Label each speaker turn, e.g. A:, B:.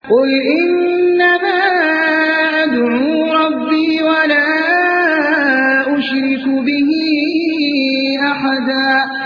A: قل إنما أدعو ربي ولا أشرك به أحدا